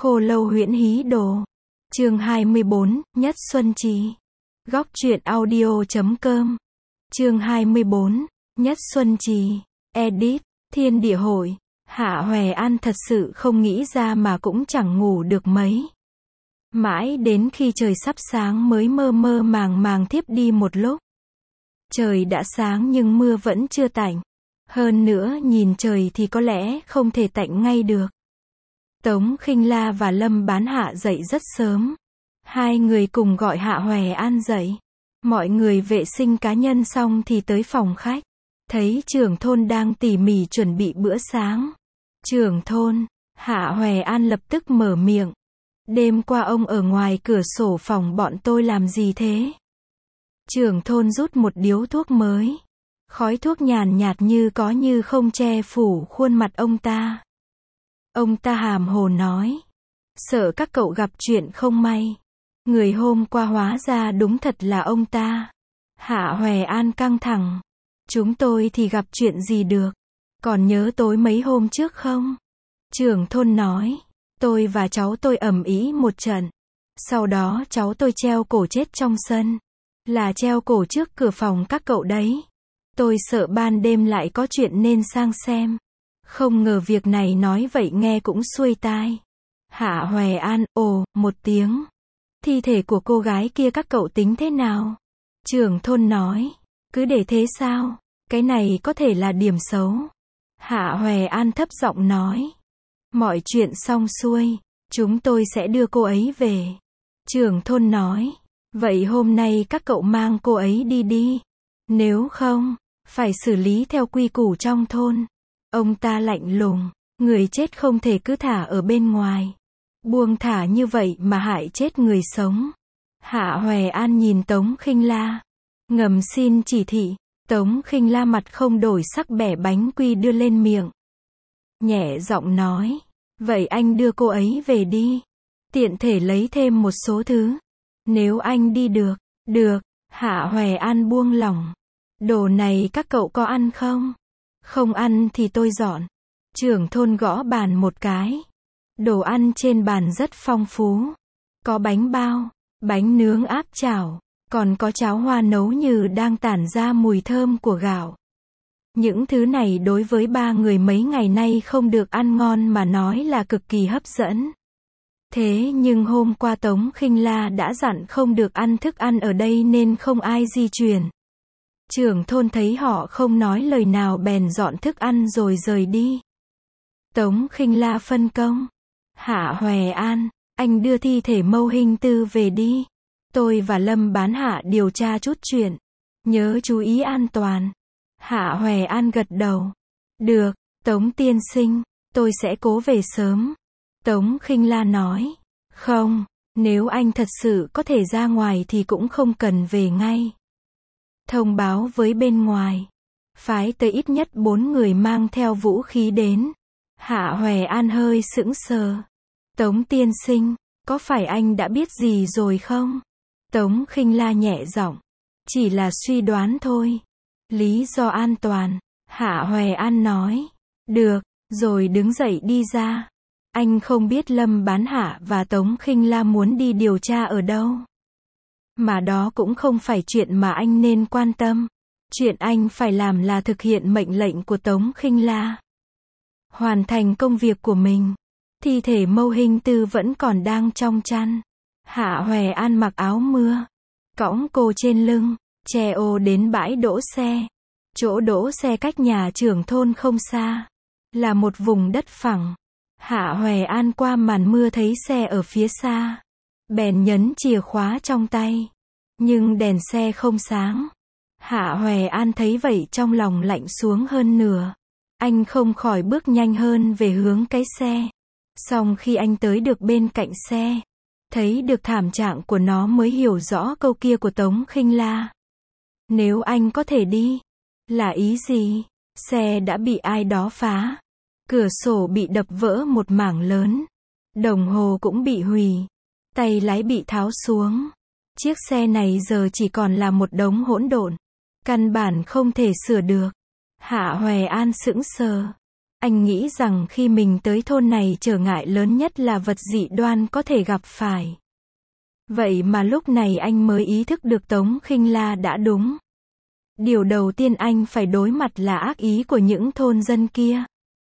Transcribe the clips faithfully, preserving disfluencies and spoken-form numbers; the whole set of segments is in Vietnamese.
Khô lâu huyễn hí đồ. Chương hai mươi bốn, Nhất Xuân Trì. Góc truyện audio chấm com. Chương hai mươi bốn, Nhất Xuân Trì. Edit. Thiên địa hội. Hạ Hoè An thật sự không nghĩ ra mà cũng chẳng ngủ được mấy. Mãi đến khi trời sắp sáng mới mơ mơ màng màng thiếp đi một lúc. Trời đã sáng nhưng mưa vẫn chưa tạnh. Hơn nữa nhìn trời thì có lẽ không thể tạnh ngay được. Tống Khinh La và Lâm Bán Hạ dậy rất sớm. Hai người cùng gọi Hạ Hoè An dậy. Mọi người vệ sinh cá nhân xong thì tới phòng khách. Thấy trưởng thôn đang tỉ mỉ chuẩn bị bữa sáng. Trưởng thôn, Hạ Hoè An lập tức mở miệng. Đêm qua ông ở ngoài cửa sổ phòng bọn tôi làm gì thế? Trưởng thôn rút một điếu thuốc mới. Khói thuốc nhàn nhạt như có như không che phủ khuôn mặt ông ta. Ông ta hàm hồ nói. Sợ các cậu gặp chuyện không may. Người hôm qua hóa ra đúng thật là ông ta. Hạ Hoè An căng thẳng. Chúng tôi thì gặp chuyện gì được. Còn nhớ tối mấy hôm trước không? Trưởng thôn nói. Tôi và cháu tôi ầm ĩ một trận. Sau đó cháu tôi treo cổ chết trong sân. Là treo cổ trước cửa phòng các cậu đấy. Tôi sợ ban đêm lại có chuyện nên sang xem. Không ngờ việc này nói vậy nghe cũng xuôi tai. Hạ Hoè An, ồ, một tiếng. Thi thể của cô gái kia các cậu tính thế nào? Trưởng thôn nói. Cứ để thế sao? Cái này có thể là điểm xấu. Hạ Hoè An thấp giọng nói. Mọi chuyện xong xuôi. Chúng tôi sẽ đưa cô ấy về. Trưởng thôn nói. Vậy hôm nay các cậu mang cô ấy đi đi. Nếu không, phải xử lý theo quy củ trong thôn. Ông ta lạnh lùng. Người chết không thể cứ thả ở bên ngoài. Buông thả như vậy mà hại chết người sống. Hạ Hoè An nhìn Tống Khinh La. Ngầm xin chỉ thị. Tống Khinh La mặt không đổi sắc bẻ bánh quy đưa lên miệng. Nhẹ giọng nói. Vậy anh đưa cô ấy về đi. Tiện thể lấy thêm một số thứ. Nếu anh đi được. Được. Hạ Hoè An buông lỏng. Đồ này các cậu có ăn không? Không ăn thì tôi dọn. Trưởng thôn gõ bàn một cái. Đồ ăn trên bàn rất phong phú. Có bánh bao, bánh nướng áp chảo, còn có cháo hoa nấu như đang tản ra mùi thơm của gạo. Những thứ này đối với ba người mấy ngày nay không được ăn ngon mà nói là cực kỳ hấp dẫn. Thế nhưng hôm qua Tống Khinh La đã dặn không được ăn thức ăn ở đây nên không ai di chuyển. Trưởng thôn thấy họ không nói lời nào bèn dọn thức ăn rồi rời đi. Tống Khinh La phân công. Hạ Hoè An, anh đưa thi thể Mâu Hinh Tư về đi. Tôi và Lâm Bán Hạ điều tra chút chuyện. Nhớ chú ý an toàn. Hạ Hoè An gật đầu. Được, Tống tiên sinh, tôi sẽ cố về sớm. Tống Khinh La nói. Không, nếu anh thật sự có thể ra ngoài thì cũng không cần về ngay. Thông báo với bên ngoài. Phái tới ít nhất bốn người mang theo vũ khí đến. Hạ Hoè An hơi sững sờ. Tống tiên sinh, có phải anh đã biết gì rồi không? Tống Khinh La nhẹ giọng. Chỉ là suy đoán thôi. Lý do an toàn. Hạ Hoè An nói. Được, rồi đứng dậy đi ra. Anh không biết Lâm Bán Hạ và Tống Khinh La muốn đi điều tra ở đâu. Mà đó cũng không phải chuyện mà anh nên quan tâm. Chuyện anh phải làm là thực hiện mệnh lệnh của Tống Khinh La. Hoàn thành công việc của mình. Thi thể Mâu Hinh Tư vẫn còn đang trong chăn. Hạ Hoè An mặc áo mưa. Cõng cô trên lưng. Che ô đến bãi đỗ xe. Chỗ đỗ xe cách nhà trưởng thôn không xa. Là một vùng đất phẳng. Hạ Hoè An qua màn mưa thấy xe ở phía xa. Bèn nhấn chìa khóa trong tay. Nhưng đèn xe không sáng. Hạ Hoè An thấy vậy trong lòng lạnh xuống hơn nửa. Anh không khỏi bước nhanh hơn về hướng cái xe. Xong khi anh tới được bên cạnh xe. Thấy được thảm trạng của nó mới hiểu rõ câu kia của Tống Khinh La. Nếu anh có thể đi. Là ý gì? Xe đã bị ai đó phá. Cửa sổ bị đập vỡ một mảng lớn. Đồng hồ cũng bị hủy. Tay lái bị tháo xuống. Chiếc xe này giờ chỉ còn là một đống hỗn độn. Căn bản không thể sửa được. Hạ Hoè An sững sờ. Anh nghĩ rằng khi mình tới thôn này trở ngại lớn nhất là vật dị đoan có thể gặp phải. Vậy mà lúc này anh mới ý thức được Tống Khinh La đã đúng. Điều đầu tiên anh phải đối mặt là ác ý của những thôn dân kia.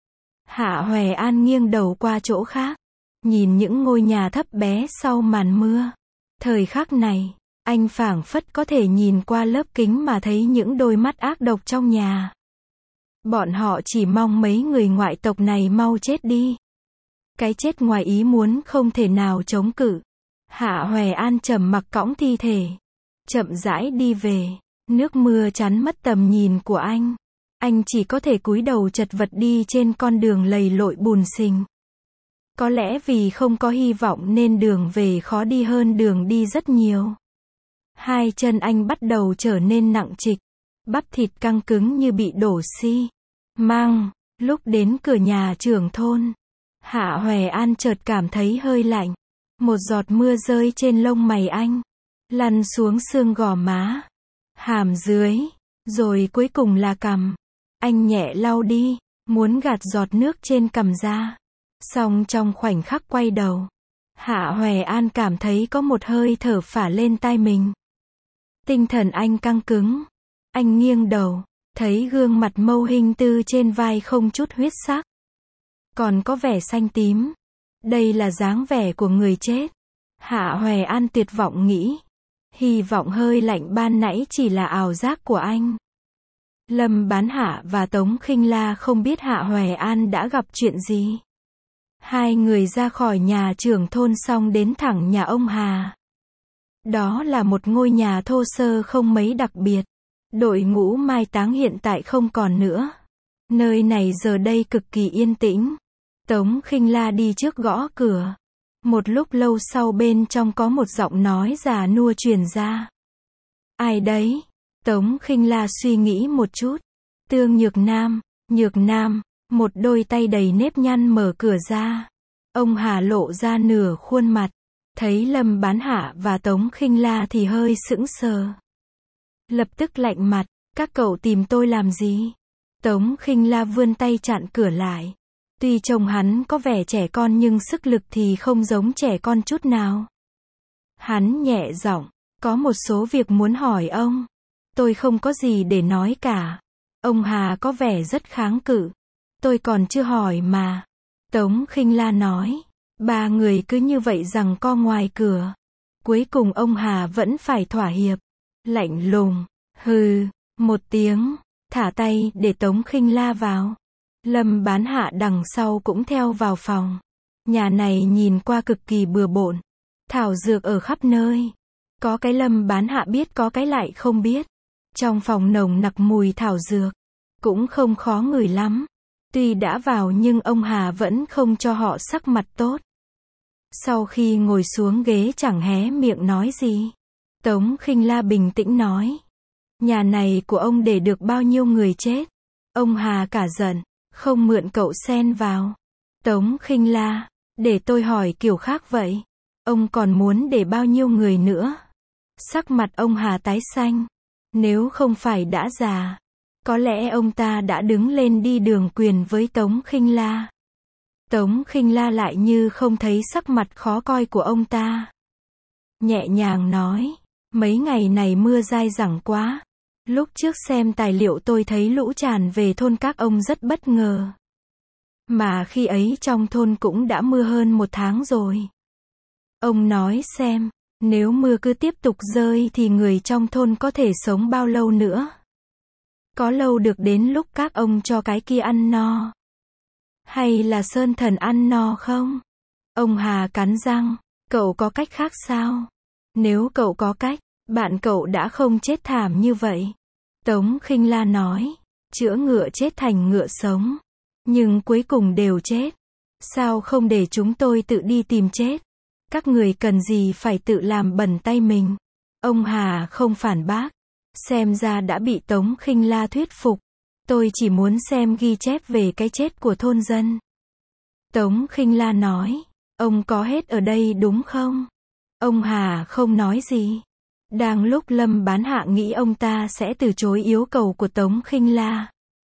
Hạ Hoè An nghiêng đầu qua chỗ khác, nhìn những ngôi nhà thấp bé sau màn mưa. Thời khắc này, anh phảng phất có thể nhìn qua lớp kính mà thấy những đôi mắt ác độc trong nhà. Bọn họ chỉ mong mấy người ngoại tộc này mau chết đi. Cái chết ngoài ý muốn không thể nào chống cự. Hạ Hoè An trầm mặc cõng thi thể, chậm rãi đi về. Nước mưa chắn mất tầm nhìn của anh. Anh chỉ có thể cúi đầu chật vật đi trên con đường lầy lội bùn xình. Có lẽ vì không có hy vọng nên đường về khó đi hơn đường đi rất nhiều. Hai chân anh bắt đầu trở nên nặng trịch, bắp thịt căng cứng như bị đổ xi măng. Lúc đến cửa nhà trưởng thôn, Hạ Hoè An chợt cảm thấy hơi lạnh. Một giọt mưa rơi trên lông mày anh, lăn xuống xương gò má, hàm dưới, rồi cuối cùng là cằm. Anh nhẹ lau đi, muốn gạt giọt nước trên cằm ra. Song trong khoảnh khắc quay đầu, Hạ Hoè An cảm thấy có một hơi thở phả lên tai mình. Tinh thần anh căng cứng. Anh nghiêng đầu, thấy gương mặt mâu hình tư trên vai không chút huyết sắc, còn có vẻ xanh tím. Đây là dáng vẻ của người chết. Hạ Hoè An tuyệt vọng nghĩ. Hy vọng hơi lạnh ban nãy chỉ là ảo giác của anh. Lâm Bán Hạ và Tống Khinh La không biết Hạ Hoè An đã gặp chuyện gì. Hai người ra khỏi nhà trưởng thôn xong đến thẳng nhà ông Hà. Đó là một ngôi nhà thô sơ không mấy đặc biệt. Đội ngũ mai táng hiện tại không còn nữa. Nơi này giờ đây cực kỳ yên tĩnh. Tống Khinh La đi trước gõ cửa. Một lúc lâu sau bên trong có một giọng nói già nua truyền ra. Ai đấy? Tống Khinh La suy nghĩ một chút. Tương Nhược Nam. Nhược Nam, một đôi tay đầy nếp nhăn mở cửa ra. Ông Hà lộ ra nửa khuôn mặt. Thấy Lâm Bán Hạ và Tống Khinh La thì hơi sững sờ. Lập tức lạnh mặt. Các cậu tìm tôi làm gì? Tống Khinh La vươn tay chặn cửa lại. Tuy chồng hắn có vẻ trẻ con nhưng sức lực thì không giống trẻ con chút nào. Hắn nhẹ giọng, có một số việc muốn hỏi ông. Tôi không có gì để nói cả. Ông Hà có vẻ rất kháng cự. Tôi còn chưa hỏi mà. Tống Khinh La nói. Ba người cứ như vậy giằng co ngoài cửa. Cuối cùng ông Hà vẫn phải thỏa hiệp. Lạnh lùng, hừ, một tiếng, thả tay để Tống Khinh La vào. Lâm Bán Hạ đằng sau cũng theo vào phòng. Nhà này nhìn qua cực kỳ bừa bộn. Thảo dược ở khắp nơi. Có cái Lâm Bán Hạ biết, có cái lại không biết. Trong phòng nồng nặc mùi thảo dược. Cũng không khó ngửi lắm. Tuy đã vào nhưng ông Hà vẫn không cho họ sắc mặt tốt. Sau khi ngồi xuống ghế chẳng hé miệng nói gì. Tống Khinh La bình tĩnh nói. Nhà này của ông để được bao nhiêu người chết? Ông Hà cả giận. Không mượn cậu xen vào. Tống Khinh La. Để tôi hỏi kiểu khác vậy. Ông còn muốn để bao nhiêu người nữa? Sắc mặt ông Hà tái xanh. Nếu không phải đã già, có lẽ ông ta đã đứng lên đi đường quyền với Tống Khinh La. Tống Khinh La lại như không thấy sắc mặt khó coi của ông ta. Nhẹ nhàng nói. Mấy ngày này mưa dai dẳng quá. Lúc trước xem tài liệu tôi thấy lũ tràn về thôn các ông rất bất ngờ. Mà khi ấy trong thôn cũng đã mưa hơn một tháng rồi. Ông nói xem, nếu mưa cứ tiếp tục rơi thì người trong thôn có thể sống bao lâu nữa? Có lâu được đến lúc các ông cho cái kia ăn no? Hay là Sơn Thần ăn no không? Ông Hà cắn răng, cậu có cách khác sao? Nếu cậu có cách, bạn cậu đã không chết thảm như vậy. Tống Khinh La nói, chữa ngựa chết thành ngựa sống. Nhưng cuối cùng đều chết. Sao không để chúng tôi tự đi tìm chết? Các người cần gì phải tự làm bẩn tay mình? Ông Hà không phản bác. Xem ra đã bị Tống Khinh La thuyết phục. Tôi chỉ muốn xem ghi chép về cái chết của thôn dân. Tống Khinh La nói, ông có hết ở đây đúng không? Ông Hà không nói gì. Đang lúc Lâm Bán Hạ nghĩ ông ta sẽ từ chối yêu cầu của Tống Khinh La.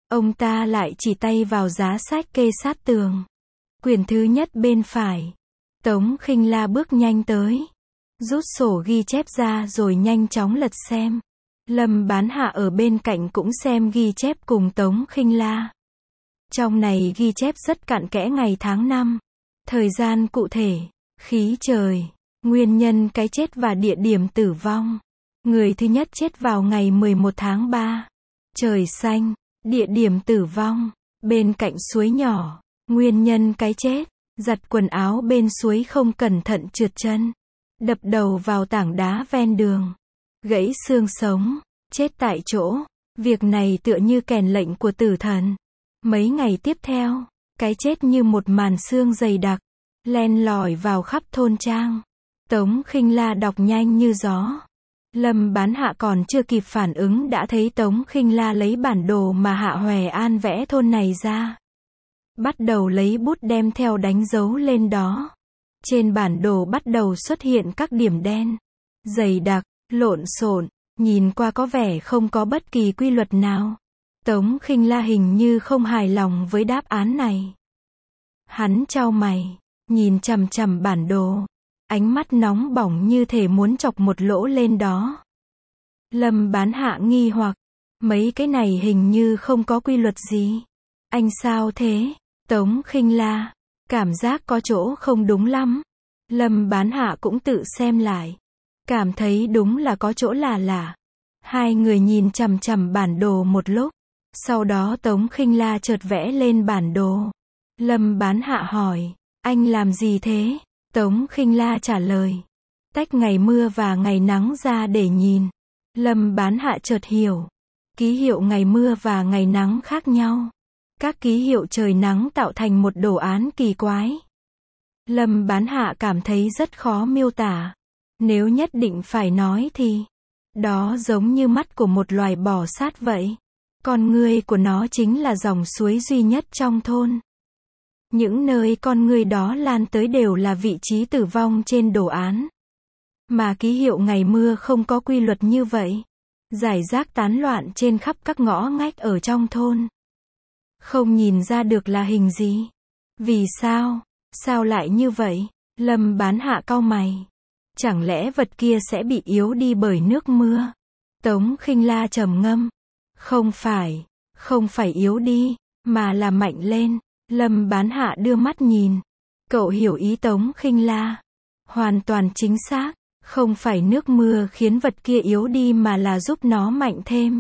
Ông ta lại chỉ tay vào giá sách kê sát tường. Quyển thứ nhất bên phải. Tống Khinh La bước nhanh tới. Rút sổ ghi chép ra rồi nhanh chóng lật xem. Lâm Bán Hạ ở bên cạnh cũng xem ghi chép cùng Tống Khinh La. Trong này ghi chép rất cặn kẽ ngày tháng năm, thời gian cụ thể, khí trời, nguyên nhân cái chết và địa điểm tử vong. Người thứ nhất chết vào ngày mười một tháng ba. Trời xanh, địa điểm tử vong, bên cạnh suối nhỏ, nguyên nhân cái chết, giặt quần áo bên suối không cẩn thận trượt chân, đập đầu vào tảng đá ven đường, gãy xương sống, chết tại chỗ. Việc này tựa như kèn lệnh của tử thần. Mấy ngày tiếp theo, cái chết như một màn sương dày đặc, len lỏi vào khắp thôn trang. Tống Khinh La đọc nhanh như gió. Lâm Bán Hạ còn chưa kịp phản ứng đã thấy Tống Khinh La lấy bản đồ mà Hạ Hòe An vẽ thôn này ra. Bắt đầu lấy bút đem theo đánh dấu lên đó. Trên bản đồ bắt đầu xuất hiện các điểm đen, dày đặc, lộn xộn, nhìn qua có vẻ không có bất kỳ quy luật nào. Tống Khinh La hình như không hài lòng với đáp án này. Hắn chau mày, nhìn chằm chằm bản đồ, ánh mắt nóng bỏng như thể muốn chọc một lỗ lên đó. Lâm Bán Hạ nghi hoặc, mấy cái này hình như không có quy luật gì. Anh sao thế? Tống Khinh La, cảm giác có chỗ không đúng lắm. Lâm Bán Hạ cũng tự xem lại, cảm thấy đúng là có chỗ là lạ. Hai người nhìn chằm chằm bản đồ một lúc, sau đó Tống Khinh La chợt vẽ lên bản đồ. Lâm Bán Hạ hỏi, anh làm gì thế? Tống Khinh La trả lời, tách ngày mưa và ngày nắng ra để nhìn. Lâm Bán Hạ chợt hiểu, ký hiệu ngày mưa và ngày nắng khác nhau. Các ký hiệu trời nắng tạo thành một đồ án kỳ quái. Lâm Bán Hạ cảm thấy rất khó miêu tả. Nếu nhất định phải nói thì, đó giống như mắt của một loài bò sát vậy. Con ngươi của nó chính là dòng suối duy nhất trong thôn. Những nơi con ngươi đó lan tới đều là vị trí tử vong trên đồ án. Mà ký hiệu ngày mưa không có quy luật như vậy. Rải rác tán loạn trên khắp các ngõ ngách ở trong thôn. Không nhìn ra được là hình gì. Vì sao? Sao lại như vậy? Lâm Bán Hạ cau mày. Chẳng lẽ vật kia sẽ bị yếu đi bởi nước mưa? Tống Khinh La trầm ngâm. Không phải, không phải yếu đi, mà là mạnh lên. Lâm Bán Hạ đưa mắt nhìn. Cậu hiểu ý Tống Khinh La. Hoàn toàn chính xác, không phải nước mưa khiến vật kia yếu đi mà là giúp nó mạnh thêm.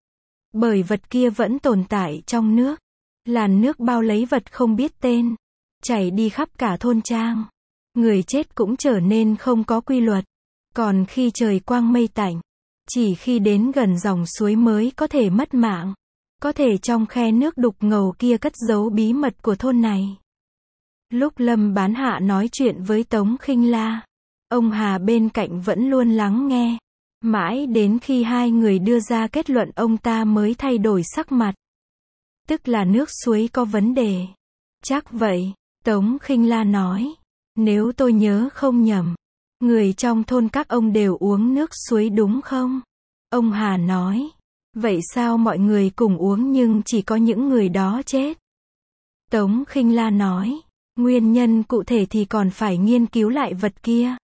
Bởi vật kia vẫn tồn tại trong nước. Làn nước bao lấy vật không biết tên, chảy đi khắp cả thôn trang. Người chết cũng trở nên không có quy luật. Còn khi trời quang mây tạnh, chỉ khi đến gần dòng suối mới có thể mất mạng. Có thể trong khe nước đục ngầu kia cất giấu bí mật của thôn này. Lúc Lâm Bán Hạ nói chuyện với Tống Khinh La, ông Hà bên cạnh vẫn luôn lắng nghe. Mãi đến khi hai người đưa ra kết luận ông ta mới thay đổi sắc mặt. Tức là nước suối có vấn đề. Chắc vậy, Tống Khinh La nói. Nếu tôi nhớ không nhầm, người trong thôn các ông đều uống nước suối đúng không? Ông Hà nói. Vậy sao mọi người cùng uống nhưng chỉ có những người đó chết? Tống Khinh La nói. Nguyên nhân cụ thể thì còn phải nghiên cứu lại vật kia.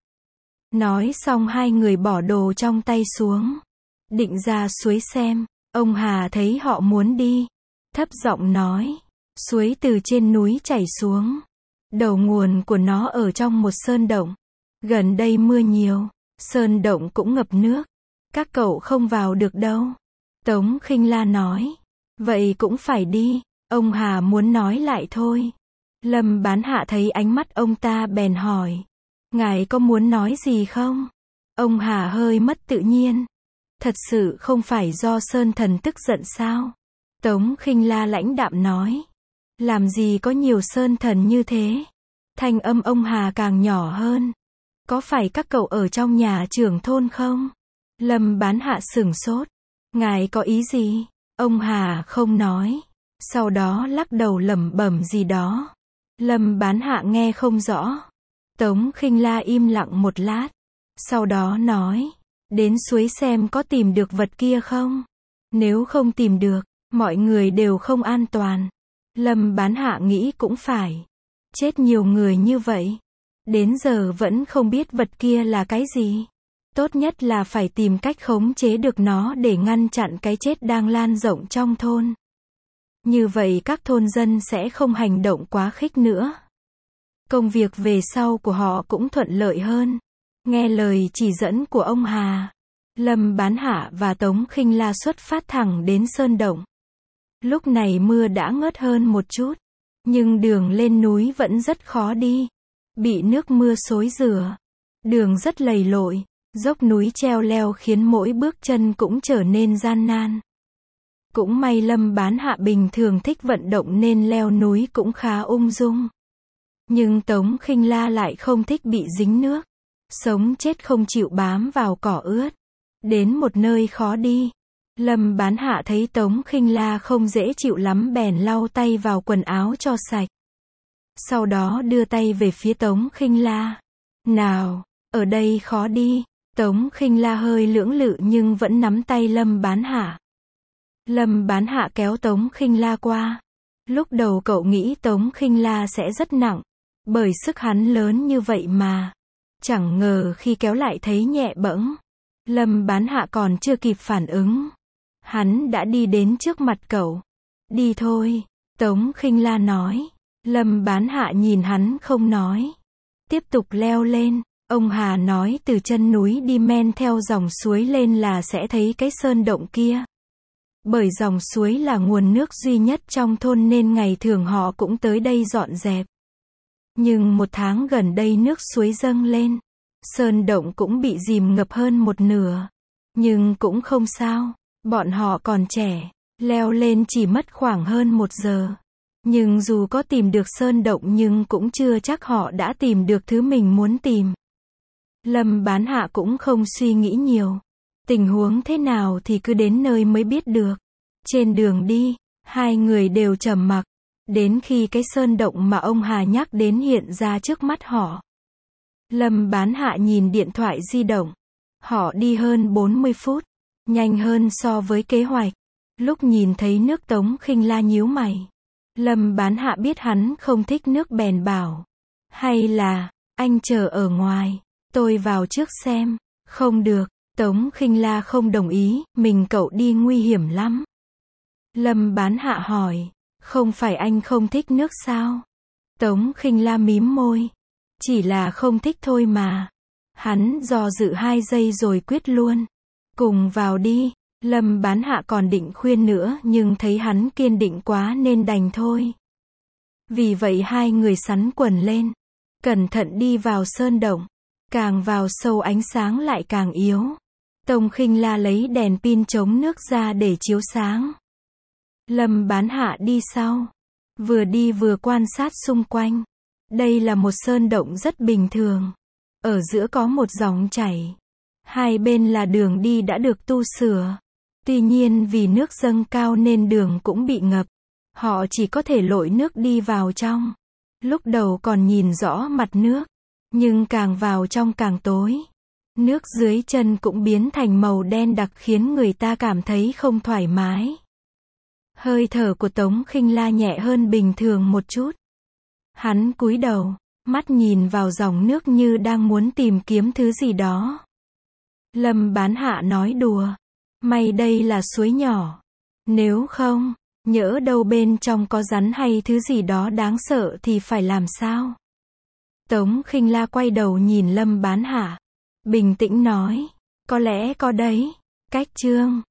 Nói xong hai người bỏ đồ trong tay xuống. Định ra suối xem. Ông Hà thấy họ muốn đi. Thấp giọng nói. Suối từ trên núi chảy xuống. Đầu nguồn của nó ở trong một sơn động. Gần đây mưa nhiều. Sơn động cũng ngập nước. Các cậu không vào được đâu. Tống Khinh La nói. Vậy cũng phải đi. Ông Hà muốn nói lại thôi. Lâm Bán Hạ thấy ánh mắt ông ta bèn hỏi. Ngài có muốn nói gì không? Ông Hà hơi mất tự nhiên. Thật sự không phải do Sơn Thần tức giận sao? Tống Khinh La lãnh đạm nói. Làm gì có nhiều Sơn Thần như thế? Thanh âm ông Hà càng nhỏ hơn. Có phải các cậu ở trong nhà trưởng thôn không? Lâm Bán Hạ sửng sốt. Ngài có ý gì? Ông Hà không nói. Sau đó lắc đầu lẩm bẩm gì đó. Lâm Bán Hạ nghe không rõ. Tống Khinh La im lặng một lát. Sau đó nói. Đến suối xem có tìm được vật kia không? Nếu không tìm được, Mọi người đều không an toàn. Lâm Bán Hạ nghĩ cũng phải. Chết nhiều người như vậy. Đến giờ vẫn không biết vật kia là cái gì. Tốt nhất là phải tìm cách khống chế được nó để ngăn chặn cái chết đang lan rộng trong thôn. Như vậy các thôn dân sẽ không hành động quá khích nữa. Công việc về sau của họ cũng thuận lợi hơn. Nghe lời chỉ dẫn của ông Hà, Lâm Bán Hạ và Tống Khinh La xuất phát thẳng đến sơn động. Lúc này mưa đã ngớt hơn một chút, nhưng đường lên núi vẫn rất khó đi. Bị nước mưa xối rửa. Đường rất lầy lội, dốc núi treo leo khiến mỗi bước chân cũng trở nên gian nan. Cũng may Lâm Bán Hạ bình thường thích vận động nên leo núi cũng khá ung dung. Nhưng Tống Khinh La lại không thích bị dính nước. Sống chết không chịu bám vào cỏ ướt. Đến một nơi khó đi. Lâm Bán Hạ thấy Tống Khinh La không dễ chịu lắm bèn lau tay vào quần áo cho sạch. Sau đó đưa tay về phía Tống Khinh La. Nào, ở đây khó đi. Tống Khinh La hơi lưỡng lự nhưng vẫn nắm tay Lâm Bán Hạ. Lâm Bán Hạ kéo Tống Khinh La qua. Lúc đầu cậu nghĩ Tống Khinh La sẽ rất nặng. Bởi sức hắn lớn như vậy mà. Chẳng ngờ khi kéo lại thấy nhẹ bẫng. Lâm Bán Hạ còn chưa kịp phản ứng. Hắn đã đi đến trước mặt cậu. Đi thôi, Tống Khinh La nói. Lâm Bán Hạ nhìn hắn không nói. Tiếp tục leo lên. Ông Hà nói từ chân núi đi men theo dòng suối lên là sẽ thấy cái sơn động kia. Bởi dòng suối là nguồn nước duy nhất trong thôn nên ngày thường họ cũng tới đây dọn dẹp. Nhưng một tháng gần đây nước suối dâng lên. Sơn động cũng bị dìm ngập hơn một nửa. Nhưng cũng không sao. Bọn họ còn trẻ. Leo lên chỉ mất khoảng hơn một giờ. Nhưng dù có tìm được sơn động nhưng cũng chưa chắc họ đã tìm được thứ mình muốn tìm. Lâm Bán Hạ cũng không suy nghĩ nhiều. Tình huống thế nào thì cứ đến nơi mới biết được. Trên đường đi, hai người đều trầm mặc. Đến khi cái sơn động mà ông Hà nhắc đến hiện ra trước mắt họ. Lâm Bán Hạ nhìn điện thoại di động. Họ đi hơn bốn mươi phút. Nhanh hơn so với kế hoạch. Lúc nhìn thấy nước Tống Khinh La nhíu mày. Lâm Bán Hạ biết hắn không thích nước bèn bảo. Hay là, anh chờ ở ngoài. Tôi vào trước xem. Không được. Tống Khinh La không đồng ý. Mình cậu đi nguy hiểm lắm. Lâm Bán Hạ hỏi. Không phải anh không thích nước sao? Tống Khinh La mím môi. Chỉ là không thích thôi mà. Hắn do dự hai giây rồi quyết luôn. Cùng vào đi. Lâm Bán Hạ còn định khuyên nữa nhưng thấy hắn kiên định quá nên đành thôi. Vì vậy hai người xắn quần lên. Cẩn thận đi vào sơn động. Càng vào sâu ánh sáng lại càng yếu. Tống Khinh La lấy đèn pin chống nước ra để chiếu sáng. Lâm Bán Hạ đi sau. Vừa đi vừa quan sát xung quanh. Đây là một sơn động rất bình thường. Ở giữa có một dòng chảy. Hai bên là đường đi đã được tu sửa. Tuy nhiên vì nước dâng cao nên đường cũng bị ngập. Họ chỉ có thể lội nước đi vào trong. Lúc đầu còn nhìn rõ mặt nước. Nhưng càng vào trong càng tối. Nước dưới chân cũng biến thành màu đen đặc khiến người ta cảm thấy không thoải mái. Hơi thở của Tống Khinh La nhẹ hơn bình thường một chút. Hắn cúi đầu, mắt nhìn vào dòng nước như đang muốn tìm kiếm thứ gì đó. Lâm Bán Hạ nói đùa. May đây là suối nhỏ. Nếu không, nhỡ đâu bên trong có rắn hay thứ gì đó đáng sợ thì phải làm sao? Tống Khinh La quay đầu nhìn Lâm Bán Hạ. Bình tĩnh nói. Có lẽ có đấy. Cách chương